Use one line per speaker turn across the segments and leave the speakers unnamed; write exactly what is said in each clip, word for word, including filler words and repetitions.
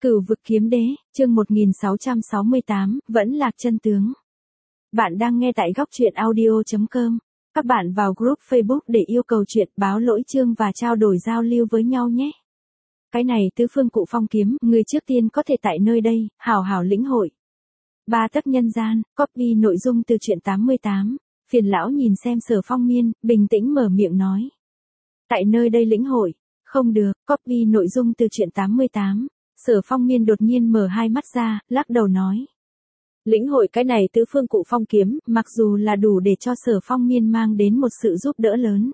Cửu vực kiếm đế, chương một nghìn sáu trăm sáu mươi tám, vẫn lạc chân tướng. Bạn đang nghe tại góc truyện audio chấm com. Các bạn vào group Facebook để yêu cầu chuyện, báo lỗi chương và trao đổi giao lưu với nhau nhé. Cái này tứ phương cụ phong kiếm, người trước tiên có thể tại nơi đây, hào hào lĩnh hội. Ba tấc nhân gian, copy nội dung từ truyện tám mươi tám. Phiền lão nhìn xem Sở Phong Miên, bình tĩnh mở miệng nói. Tại nơi đây lĩnh hội, không được, copy nội dung từ truyện tám mươi tám. Sở Phong Miên đột nhiên mở hai mắt ra, lắc đầu nói. Lĩnh hội cái này tứ phương cụ phong kiếm, mặc dù là đủ để cho Sở Phong Miên mang đến một sự giúp đỡ lớn.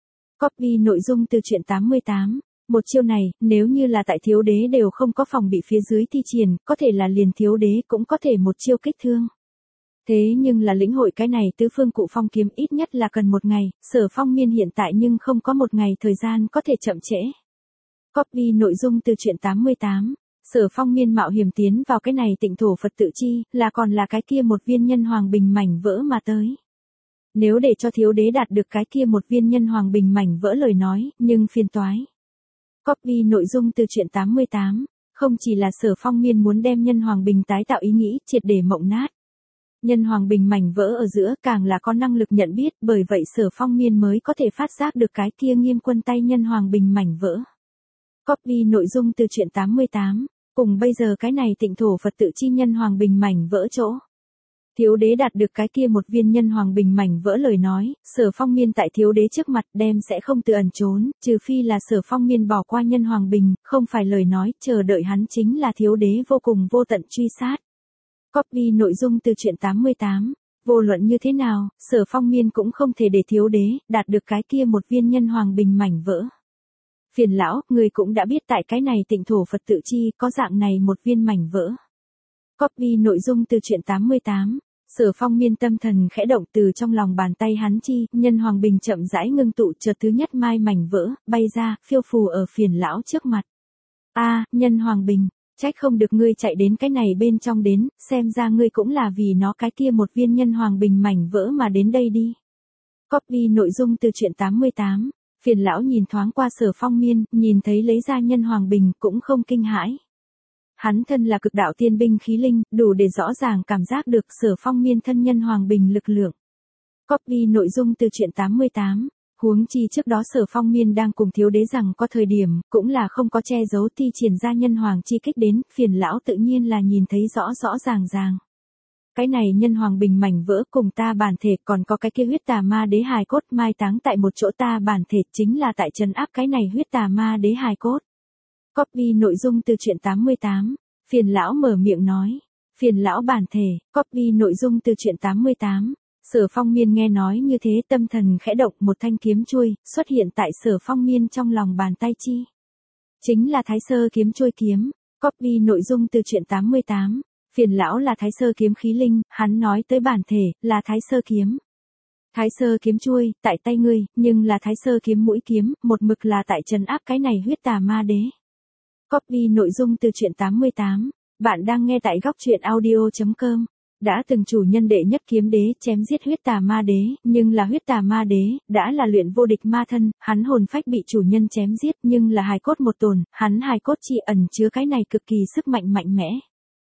Copy nội dung từ truyện tám mươi tám. Một chiêu này, nếu như là tại thiếu đế đều không có phòng bị phía dưới thi triển, có thể là liền thiếu đế cũng có thể một chiêu kích thương. Thế nhưng là lĩnh hội cái này tứ phương cụ phong kiếm ít nhất là cần một ngày, Sở Phong Miên hiện tại nhưng không có một ngày thời gian có thể chậm trễ. Copy nội dung từ truyện tám mươi tám. Sở Phong Miên mạo hiểm tiến vào cái này tịnh thổ Phật tự chi, là còn là cái kia một viên nhân hoàng bình mảnh vỡ mà tới. Nếu để cho thiếu đế đạt được cái kia một viên nhân hoàng bình mảnh vỡ lời nói, nhưng phiền toái. Copy nội dung từ truyện tám mươi tám. Không chỉ là Sở Phong Miên muốn đem nhân hoàng bình tái tạo ý nghĩ, triệt để mộng nát. Nhân hoàng bình mảnh vỡ ở giữa càng là có năng lực nhận biết, bởi vậy Sở Phong Miên mới có thể phát giác được cái kia nghiêm quân tay nhân hoàng bình mảnh vỡ. Copy nội dung từ truyện tám mươi tám. Cùng bây giờ cái này tịnh thổ Phật tự chi nhân hoàng bình mảnh vỡ chỗ. Thiếu đế đạt được cái kia một viên nhân hoàng bình mảnh vỡ lời nói, Sở Phong Miên tại thiếu đế trước mặt đem sẽ không tự ẩn trốn, trừ phi là Sở Phong Miên bỏ qua nhân hoàng bình, không phải lời nói, chờ đợi hắn chính là thiếu đế vô cùng vô tận truy sát. Copy nội dung từ truyện tám mươi tám. Vô luận như thế nào, Sở Phong Miên cũng không thể để thiếu đế đạt được cái kia một viên nhân hoàng bình mảnh vỡ. Phiền lão, người cũng đã biết tại cái này tịnh thổ Phật tự chi có dạng này một viên mảnh vỡ. Copy nội dung từ truyện tám mươi tám. Sở Phong Miên tâm thần khẽ động từ trong lòng bàn tay hắn chi, nhân hoàng bình chậm rãi ngưng tụ chợt thứ nhất mai mảnh vỡ, bay ra, phiêu phù ở phiền lão trước mặt. A, nhân hoàng bình, trách không được ngươi chạy đến cái này bên trong đến, xem ra ngươi cũng là vì nó cái kia một viên nhân hoàng bình mảnh vỡ mà đến đây đi. Copy nội dung từ truyện tám mươi tám. Phiền lão nhìn thoáng qua Sở Phong Miên, nhìn thấy lấy ra nhân hoàng bình cũng không kinh hãi. Hắn thân là cực đạo tiên binh khí linh, đủ để rõ ràng cảm giác được Sở Phong Miên thân nhân hoàng bình lực lượng. Copy nội dung từ truyện tám mươi tám. Huống chi trước đó Sở Phong Miên đang cùng thiếu đế rằng có thời điểm, cũng là không có che giấu thi triển ra nhân hoàng chi kích đến, phiền lão tự nhiên là nhìn thấy rõ rõ ràng ràng. Cái này nhân hoàng bình mảnh vỡ cùng ta bản thể còn có cái kia huyết tà ma đế hài cốt mai táng tại một chỗ ta bản thể chính là tại trấn áp cái này huyết tà ma đế hài cốt. Copy nội dung từ truyện tám mươi tám. Phiền lão mở miệng nói. Phiền lão bản thể, copy nội dung từ truyện tám mươi tám. Sở Phong Miên nghe nói như thế tâm thần khẽ động một thanh kiếm chuôi, xuất hiện tại Sở Phong Miên trong lòng bàn tay chi. Chính là Thái Sơ kiếm chuôi kiếm. Copy nội dung từ truyện tám mươi tám. Phiền lão là Thái Sơ kiếm khí linh, hắn nói tới bản thể, là Thái Sơ kiếm. Thái Sơ kiếm chuôi, tại tay ngươi, nhưng là Thái Sơ kiếm mũi kiếm, một mực là tại trấn áp cái này huyết tà ma đế. Copy nội dung từ truyện tám mươi tám. Bạn đang nghe tại góc truyện audio chấm com. Đã từng chủ nhân đệ nhất kiếm đế chém giết huyết tà ma đế, nhưng là huyết tà ma đế, đã là luyện vô địch ma thân, hắn hồn phách bị chủ nhân chém giết nhưng là hài cốt một tồn, hắn hài cốt chi ẩn chứa cái này cực kỳ sức mạnh mạnh mẽ.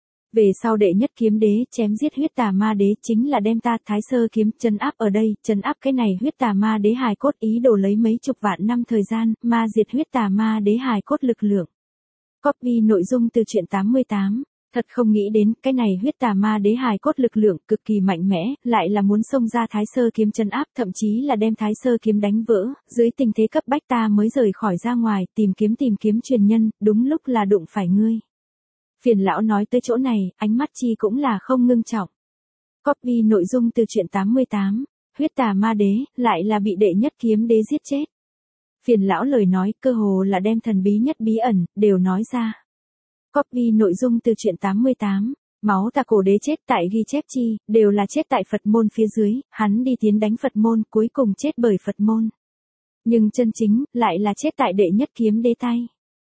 Về sau đệ nhất kiếm đế chém giết huyết tà ma đế chính là đem ta Thái Sơ kiếm trấn áp ở đây, trấn áp cái này huyết tà ma đế hài cốt ý đồ lấy mấy chục vạn năm thời gian, ma diệt huyết tà ma đế hài cốt lực lượng. Copy nội dung từ truyện tám mươi tám. Thật không nghĩ đến, cái này huyết tà ma đế hài cốt lực lượng cực kỳ mạnh mẽ, lại là muốn xông ra Thái Sơ kiếm trấn áp, thậm chí là đem Thái Sơ kiếm đánh vỡ, dưới tình thế cấp bách ta mới rời khỏi ra ngoài, tìm kiếm tìm kiếm truyền nhân, đúng lúc là đụng phải ngươi. Phiền lão nói tới chỗ này, ánh mắt chi cũng là không ngưng trọng. Copy nội dung từ truyện tám mươi tám. Huyết tà ma đế, lại là bị đệ nhất kiếm đế giết chết. Phiền lão lời nói, cơ hồ là đem thần bí nhất bí ẩn, đều nói ra. Copy nội dung từ truyện tám mươi tám. Máu tà cổ đế chết tại ghi chép chi, đều là chết tại Phật môn phía dưới, hắn đi tiến đánh Phật môn, cuối cùng chết bởi Phật môn. Nhưng chân chính, lại là chết tại đệ nhất kiếm đế tay.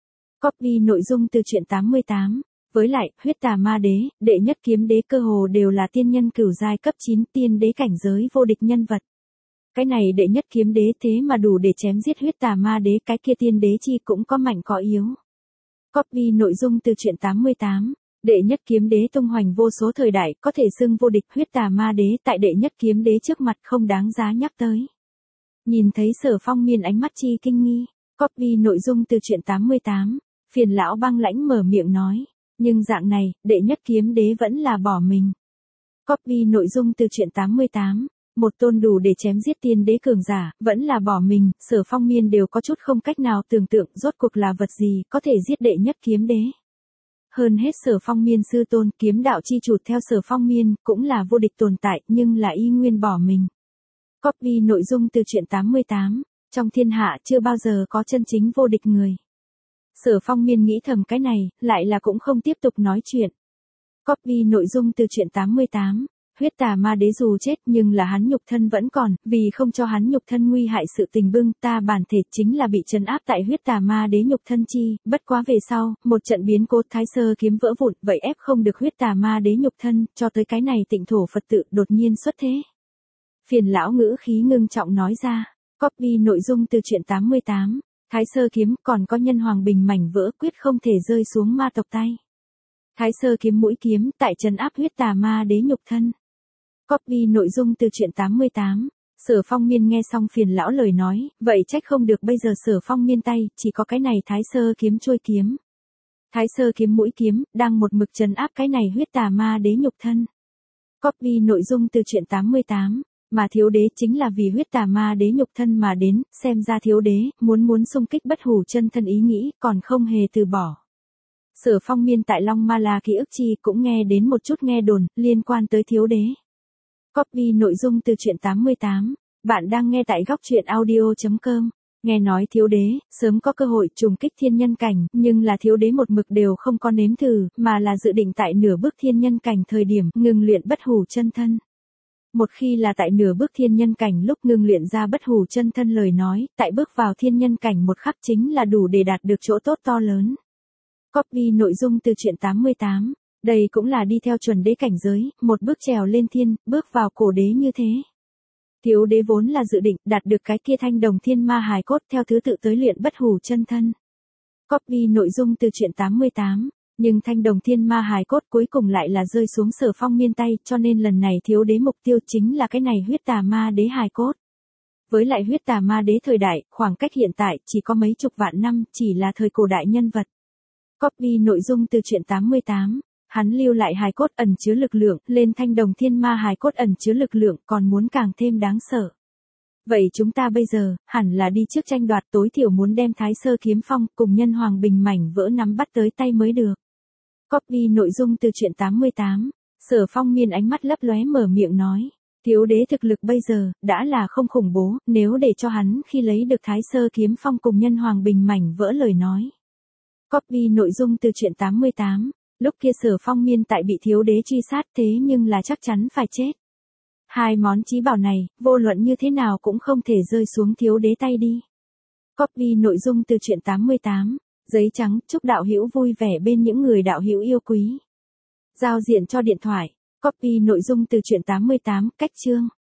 Copy nội dung từ truyện tám mươi tám. Với lại, huyết tà ma đế, đệ nhất kiếm đế cơ hồ đều là tiên nhân cửu giai cấp chín tiên đế cảnh giới vô địch nhân vật. Cái này đệ nhất kiếm đế thế mà đủ để chém giết huyết tà ma đế, cái kia tiên đế chi cũng có mạnh có yếu. Copy nội dung từ truyện tám mươi tám. Đệ nhất kiếm đế tung hoành vô số thời đại, có thể xưng vô địch, huyết tà ma đế tại đệ nhất kiếm đế trước mặt không đáng giá nhắc tới. Nhìn thấy Sở Phong Miên ánh mắt chi kinh nghi. Copy nội dung từ truyện tám mươi tám. Phiền lão băng lãnh mở miệng nói. Nhưng dạng này, đệ nhất kiếm đế vẫn là bỏ mình. Copy nội dung từ truyện tám mươi tám. Một tôn đủ để chém giết tiên đế cường giả, vẫn là bỏ mình, Sở Phong Miên đều có chút không cách nào tưởng tượng rốt cuộc là vật gì có thể giết đệ nhất kiếm đế. Hơn hết Sở Phong Miên sư tôn kiếm đạo chi chủ theo Sở Phong Miên cũng là vô địch tồn tại nhưng là y nguyên bỏ mình. Copy nội dung từ truyện tám mươi tám. Trong thiên hạ chưa bao giờ có chân chính vô địch người. Sở Phong Miên nghĩ thầm cái này, lại là cũng không tiếp tục nói chuyện. Copy nội dung từ truyện tám mươi tám. Huyết tà ma đế dù chết nhưng là hắn nhục thân vẫn còn, vì không cho hắn nhục thân nguy hại sự tình bưng, ta bản thể chính là bị trấn áp tại huyết tà ma đế nhục thân chi, bất quá về sau, một trận biến cố thái sơ kiếm vỡ vụn, vậy ép không được huyết tà ma đế nhục thân, cho tới cái này tịnh thổ Phật tự đột nhiên xuất thế. Phiền lão ngữ khí ngưng trọng nói ra, copy nội dung từ truyện tám mươi tám, thái sơ kiếm còn có nhân hoàng bình mảnh vỡ quyết không thể rơi xuống ma tộc tay. Thái sơ kiếm mũi kiếm tại trấn áp huyết tà ma đế nhục thân. Copy nội dung từ truyện tám mươi tám. Sở Phong Miên nghe xong phiền lão lời nói, vậy trách không được bây giờ Sở Phong Miên tay, chỉ có cái này thái sơ kiếm trôi kiếm. Thái sơ kiếm mũi kiếm, đang một mực trấn áp cái này huyết tà ma đế nhục thân. Copy nội dung từ truyện tám mươi tám. Mà thiếu đế chính là vì huyết tà ma đế nhục thân mà đến, xem ra thiếu đế, muốn muốn xung kích bất hủ chân thân ý nghĩ, còn không hề từ bỏ. Sở Phong Miên tại Long Ma La ký ức chi cũng nghe đến một chút nghe đồn, liên quan tới thiếu đế. Copy nội dung từ truyện tám mươi tám. Bạn đang nghe tại góc truyện audio chấm com. Nghe nói thiếu đế, sớm có cơ hội trùng kích thiên nhân cảnh, nhưng là thiếu đế một mực đều không có nếm thử, mà là dự định tại nửa bước thiên nhân cảnh thời điểm, ngừng luyện bất hủ chân thân. Một khi là tại nửa bước thiên nhân cảnh lúc ngừng luyện ra bất hủ chân thân lời nói, tại bước vào thiên nhân cảnh một khắc chính là đủ để đạt được chỗ tốt to lớn. Copy nội dung từ truyện tám mươi tám. Đây cũng là đi theo chuẩn đế cảnh giới, một bước trèo lên thiên, bước vào cổ đế như thế. Thiếu đế vốn là dự định đạt được cái kia thanh đồng thiên ma hài cốt theo thứ tự tới luyện bất hủ chân thân. Copy nội dung từ truyện tám mươi tám. Nhưng thanh đồng thiên ma hài cốt cuối cùng lại là rơi xuống Sở Phong Miên tay, cho nên lần này thiếu đế mục tiêu chính là cái này huyết tà ma đế hài cốt. Với lại huyết tà ma đế thời đại, khoảng cách hiện tại chỉ có mấy chục vạn năm, chỉ là thời cổ đại nhân vật. Copy nội dung từ truyện tám mươi tám. Hắn lưu lại hài cốt ẩn chứa lực lượng, lên thanh đồng thiên ma hài cốt ẩn chứa lực lượng còn muốn càng thêm đáng sợ. Vậy chúng ta bây giờ, hẳn là đi trước tranh đoạt, tối thiểu muốn đem thái sơ kiếm phong cùng nhân hoàng bình mảnh vỡ nắm bắt tới tay mới được. Copy nội dung từ truyện tám mươi tám. Sở Phong Miên ánh mắt lấp lóe mở miệng nói. Thiếu đế thực lực bây giờ, đã là không khủng bố, nếu để cho hắn khi lấy được thái sơ kiếm phong cùng nhân hoàng bình mảnh vỡ lời nói. Copy nội dung từ truyện tám mươi tám. Lúc kia Sở Phong Miên tại bị thiếu đế truy sát thế nhưng là chắc chắn phải chết. Hai món chí bảo này, vô luận như thế nào cũng không thể rơi xuống thiếu đế tay đi. Copy nội dung từ truyện tám mươi tám. Giấy trắng, chúc đạo hữu vui vẻ bên những người đạo hữu yêu quý. Giao diện cho điện thoại. Copy nội dung từ truyện tám mươi tám, cách chương.